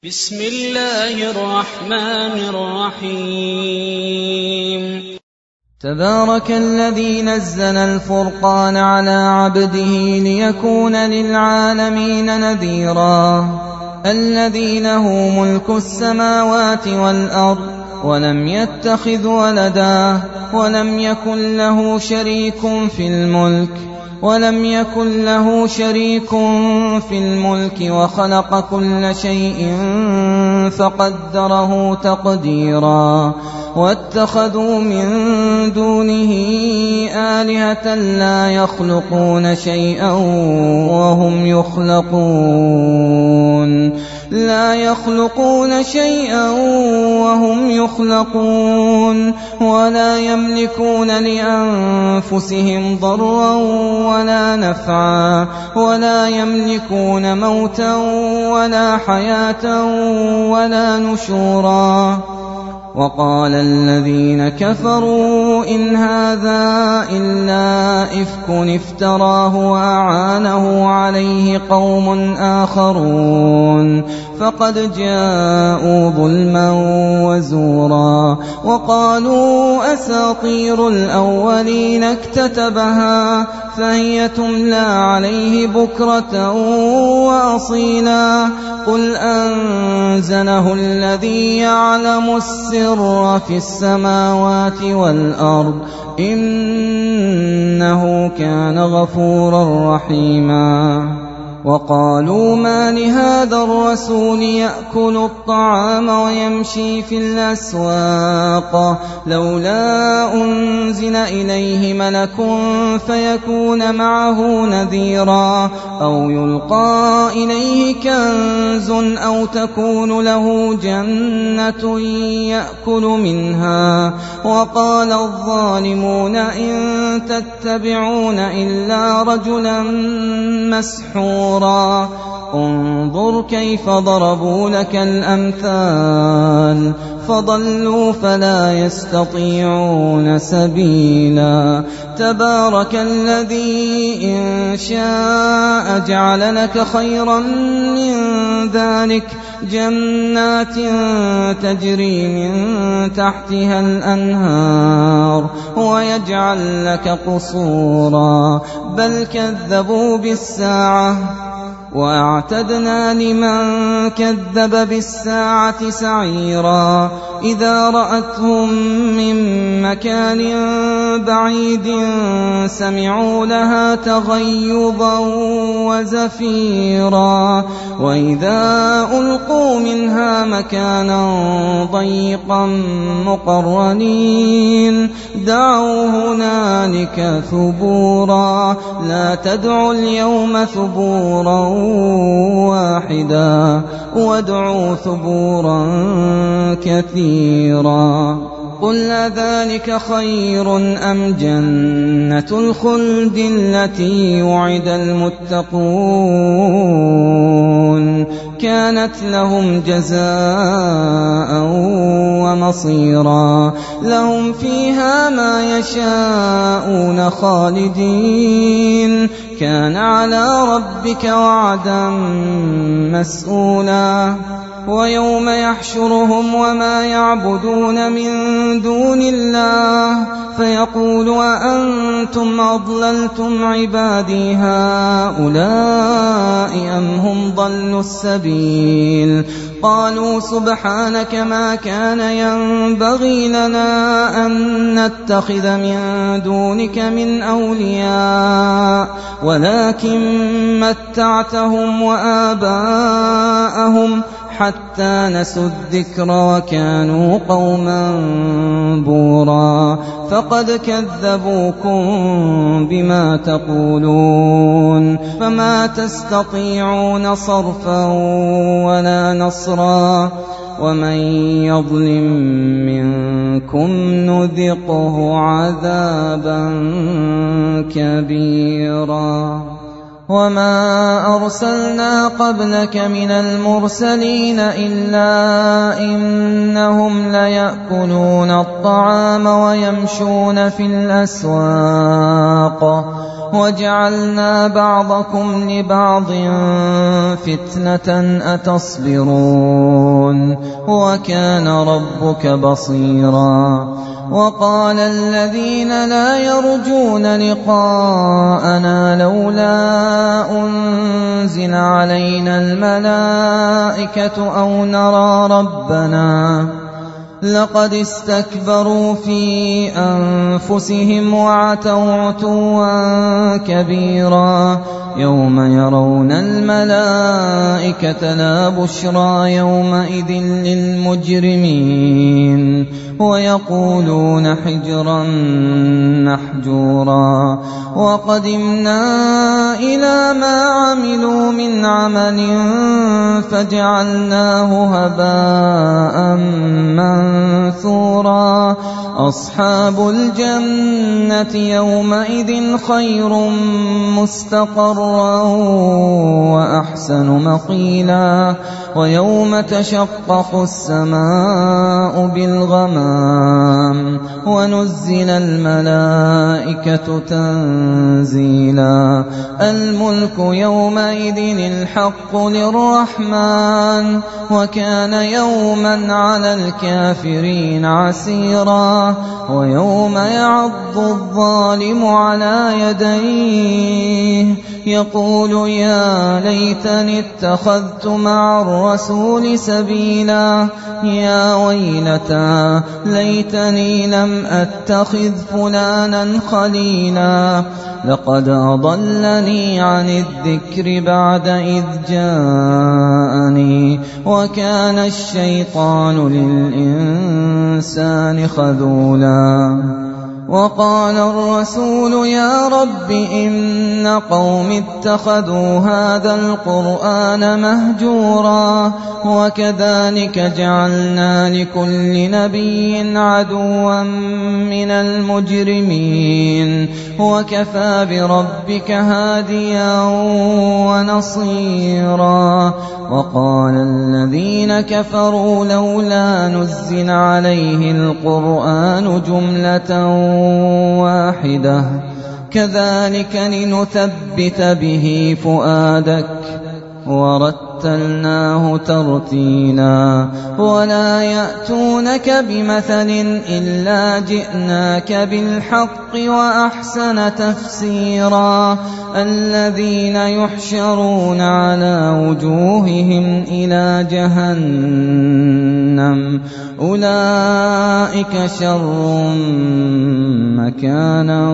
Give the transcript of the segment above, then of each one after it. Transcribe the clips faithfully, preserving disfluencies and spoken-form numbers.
بسم الله الرحمن الرحيم. تبارك الذي نزل الفرقان على عبده ليكون للعالمين نذيرا. الذي له ملك السماوات والأرض ولم يتخذ ولدا ولم يكن له شريك في الملك ولم يكن له شريك في الملك وخلق كل شيء فقدره تقديرا. واتخذوا من دونه آلهة لا يخلقون شيئا وهم يخلقون لا يخلقون شيئا وهم يخلقون ولا يملكون لأنفسهم ضرا ولا نفعا ولا يملكون موتا ولا حياة ولا نشورا. وقال الذين كفروا إن هذا إلا إفك افتراه وأعانه عليه قوم آخرون فقد جاءوا ظلما وزورا. وقالوا أساطير الأولين اكتتبها فهي تملى عليه بكرة وأصيلا. قل أنزله الذي يعلم السر في السماوات والأرض إنه كان غفورا رحيما. وقالوا ما لهذا الرسول يأكل الطعام ويمشي في الأسواق لولا أنزل إليه ملك فيكون معه نذيرا أو يلقى إليه كنز أو تكون له جنة يأكل منها. وقال الظالمون إن تتبعون إلا رجلا مسحورا. انظر كيف ضربوا لك الأمثال فضلوا فلا يستطيعون سبيلا. تبارك الذي إن شاء جعل لك خيرا من ذلك جنات تجري من تحتها الأنهار ويجعل لك قصورا بل كذبوا بالساعة وأعتدنا لمن كذب بالساعة سعيرا. إذا رأتهم من مكان بعيد سمعوا لها تغيظا وزفيرا. وإذا ألقوا منها مكانا ضيقا مقرنين دعوا هنالك ثبورا. لا تدعوا اليوم ثبورا واحدا وادعوا ثبورا كثيرا. قل أذلك خير أم جنة الخلد التي وعد المتقون كانت لهم جزاء ومصيرا. لهم فيها ما يشاءون خالدين كان على ربك وعدا مسئولا. ويوم يحشرهم وما يعبدون من دون الله فيقول أأنتم أضللتم عبادي هؤلاء أم هم ضلوا السبيل. قالوا سبحانك ما كان ينبغي لنا أن نتخذ من دونك من أولياء ولكن متعتهم وآباءهم حتى نسوا الذكر وكانوا قوما بورا. فقد كذبوكم بما تقولون فما تستطيعون صرفا ولا نصرا. ومن يظلم منكم نذقه عذابا كبيرا. وما أرسلنا قبلك من المرسلين إلا إنهم ليأكلون الطعام ويمشون في الأسواق وجعلنا بعضكم لبعض فتنة أتصبرون وكان ربك بصيرا. وقال الذين لا يرجون لقاءنا لولا أنزل علينا الملائكة أو نرى ربنا لقد استكبروا في أنفسهم وعتوا عتوا كبيرا. يوم يرون الملائكة لا بشرى يومئذ للمجرمين ويقولون حجرا محجورا. وقدمنا إلى ما عملوا من عمل فجعلناه هباء منثورا. أصحاب الجنة يومئذ خير مستقرا وأحسن مقيلا. ويوم تشقق السماء بالغمام ونزل الملائكة تنزيلا. الملك يومئذ الحق للرحمن وكان يوما على الكافرين عسيرا. ويوم يعض الظالم على يديه يقول يا ليتني اتخذت مع الرسول سبيلا. يا ويلتى ليتني لم أتخذ فلانا خليلا لقد أضلني عن الذكر بعد إذ جاءني وكان الشيطان للإنسان خذولا. وقال الرسول يا رب إن قوم اتخذوا هذا القرآن مهجورا وكذلك جعلنا لكل نبي عدوا من المجرمين وكفى بربك هاديا ونصيرا. وقال الذين كفروا لولا نزل عليه القرآن جملة واحدة كذلك لنثبت به فؤادك ورتلناه ترتيلا. ولا يأتونك بمثل إلا جئناك بالحق وأحسن تفسيرا. الذين يحشرون على وجوههم إلى جهنم أولئك شر مكانا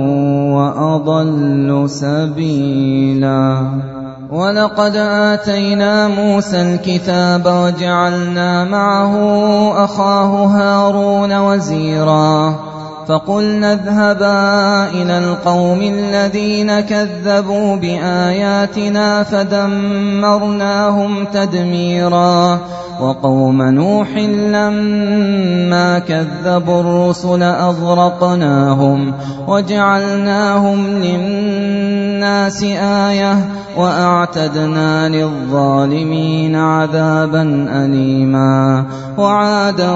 وأضل سبيلا. ولقد آتينا موسى الكتاب وجعلنا معه أخاه هارون وزيرا. فقلنا اذهبا إلى القوم الذين كذبوا بآياتنا فدمرناهم تدميرا. وقوم نوح لما كذبوا الرسل أغرقناهم وجعلناهم للناس آية وأعتدنا للظالمين عذابا أليما. وعادا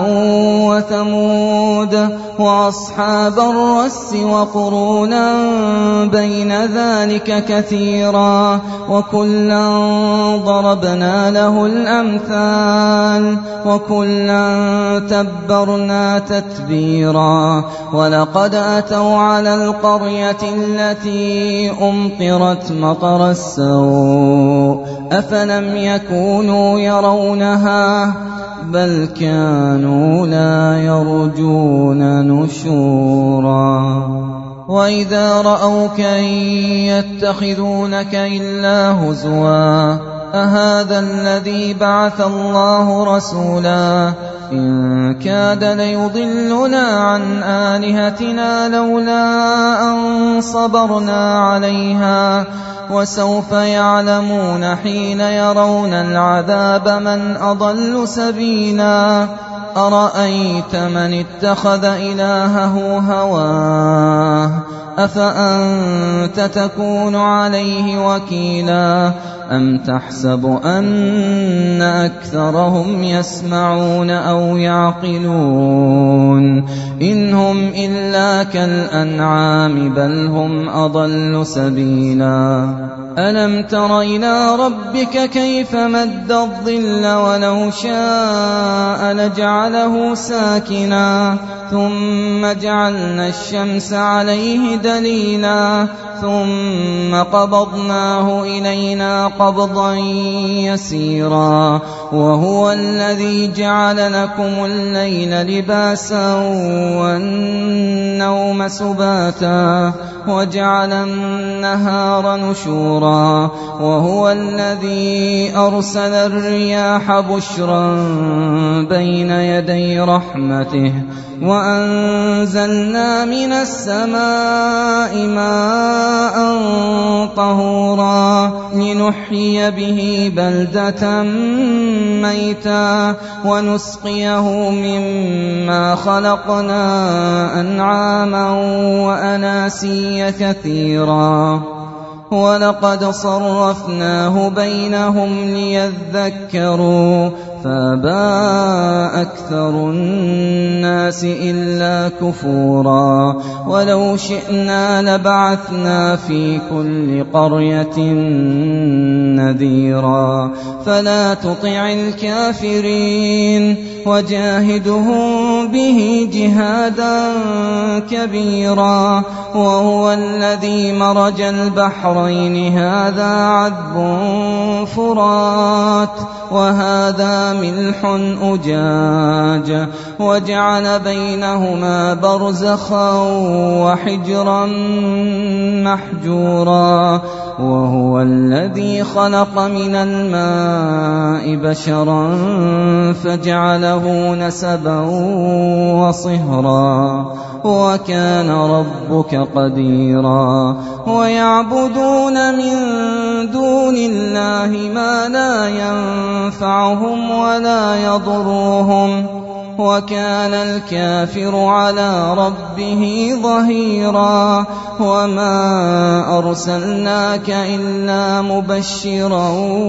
وثمود وأصحاب الرس وقرونا بين ذلك كثيرا وكلا ضربنا له الأمثال وكلا تبرنا تتبيرا. ولقد أتوا على القرية التي أمطرت مطر السوء أفلم يكونوا يرونها بل كانوا لا يرجون نشورا. وإذا رأوك يتخذونك إلا هزوا أهذا الذي بعث الله رسولا إن كاد ليضلنا عن آلهتنا لولا أن صبرنا عليها وسوف يعلمون حين يرون العذاب من أضل سبيلا. أرأيت من اتخذ إلهه هواه أفأنت تكون عليه وكيلا أم تحسب أن أكثرهم يسمعون أو يعقلون إن هم إلا كالأنعام بل هم أضل سبيلا ألم تر إلى ربك كيف مد الظل ولو شاء لجعله ساكنا ثم جعلنا الشمس عليه دليلا ثم قبضناه إلينا قبضا يسيرا وهو الذي جعل لكم الليل لباسا والنوم سباتا وجعل النهار نشورا وهو الذي أرسل الرياح بشرا بين يدي رحمته وأنزلنا من السماء ماء طهورا لنحيي به بلدة ميتا ونسقيه مما خلقنا أنعاما وأناسيا كثيرا ولقد صرفناه بينهم ليذكروا فأبى أكثر الناس إلا كفورا ولو شئنا لبعثنا في كل قرية نذيرا فلا تطع الكافرين وجاهدهم به جهادا كبيرا وهو الذي مرج البحرين هذا عذب فرات وهذا ملح أجاج وجعل بينهما برزخا وحجرا محجورا وهو الذي خلق من الماء بشرا فجعله نسبا وصهرا وكان ربك قديرا ويعبدون من دون الله ما لا ينفعهم ولا يضرهم وكان الكافر على ربه ظهيرا وما أرسلناك إلا مبشرا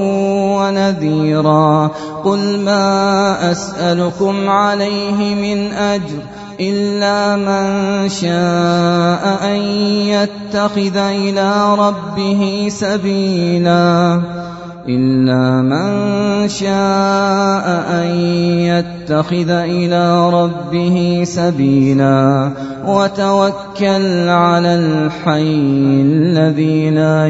ونذيرا قل ما أسألكم عليه من أجر إلا من شاء أن يتخذ إلى ربه سبيلا إلا من شاء أن يتخذ إلى ربه سبيلا وتوكل على الحي الذي لا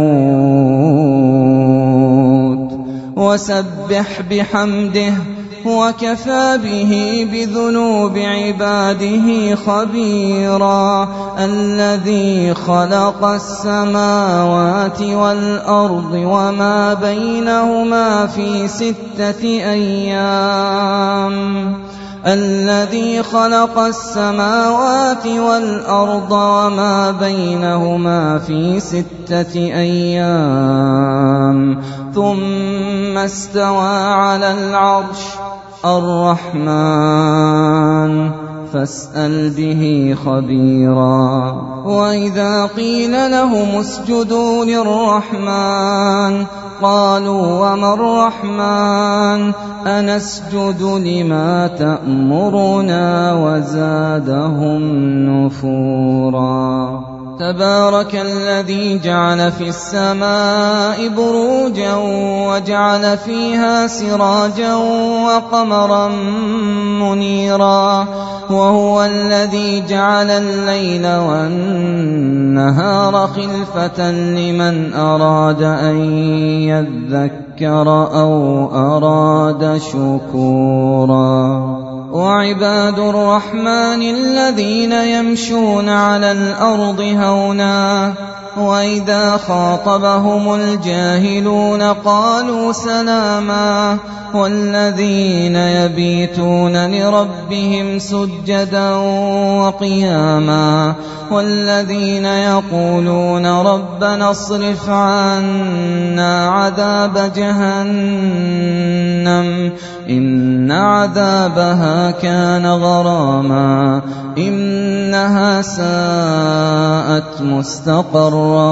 يموت وسبح بحمده وكفى به بذنوب عباده خبيرا الذي خلق السماوات والأرض وما بينهما في ستة أيام الذي خلق السماوات والأرض وما بينهما في ستة أيام ثم استوى على العرش الرحمن فاسأل به خبيرا وإذا قيل لهم اسجدوا للرحمن قالوا وما الرحمن أنسجد لما تأمرنا وزادهم نفورا تبارك الذي جعل في السماء بروجا وجعل فيها سراجا وقمرا منيرا وهو الذي جعل الليل والنهار خلفة لمن أراد أن يذكر أو أراد شكورا وعباد الرحمن الذين يمشون على الأرض هونا وإذا خاطبهم الجاهلون قالوا سلاما والذين يبيتون لربهم سجدا وقياما والذين يقولون ربنا اصرف عنا عذاب جهنم إن عذابها كان غراما إنها ساءت مستقرا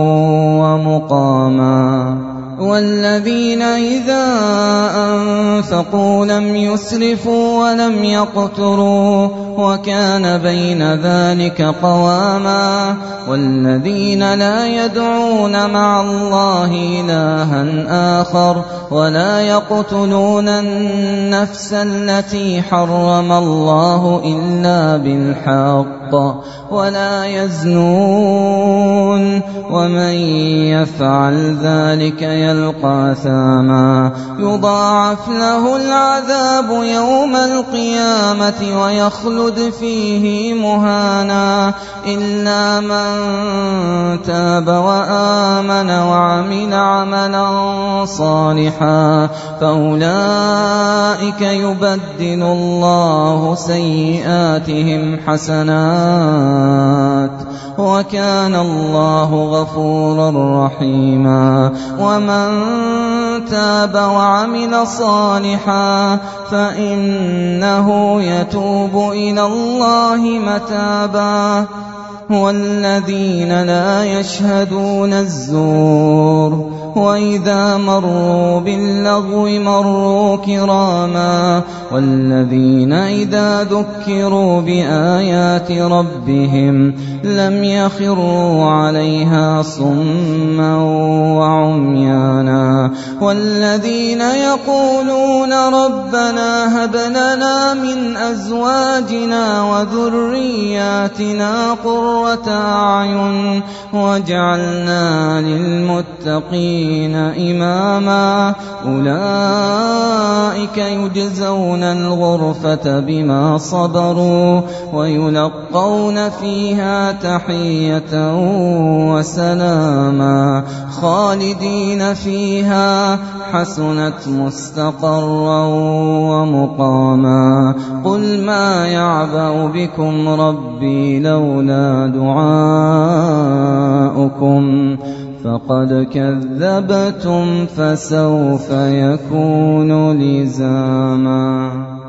ومقاما والذين إذا أنفقوا لم يسرفوا ولم يقتروا وكان بين ذلك قواما والذين لا يدعون مع الله إلها آخر ولا يقتلون النفس التي حرم الله إلا بالحق ولا يزنون ومن يفعل ذلك يلقى ثاما يضاعف له العذاب يوم القيامة ويخلد فيه مهانا إلا من تاب وآمن وعمل عملا صالحا فأولئك يبدل الله سيئاتهم حسنات وكان الله غفورا رحيما ومن تاب وعمل صالحا فإنه يتوب إلى الله متابا والذين لا يشهدون الزور وإذا مروا باللغو مروا كراما والذين إذا ذكروا بآيات ربهم لم يخروا عليها صما وعميانا والذين يقولون ربنا هب لنا من أزواجنا وذرياتنا قرة أعين واجعلنا للمتقين إماما أولئك يجزون الغرفة بما صبروا ويلقون فيها تحية وسلاما خالدين فيها حسنت مستقرا ومقاما قل ما يعبأ بكم ربي لولا دعاؤكم فقد كذبتم فسوف يكون لزاما.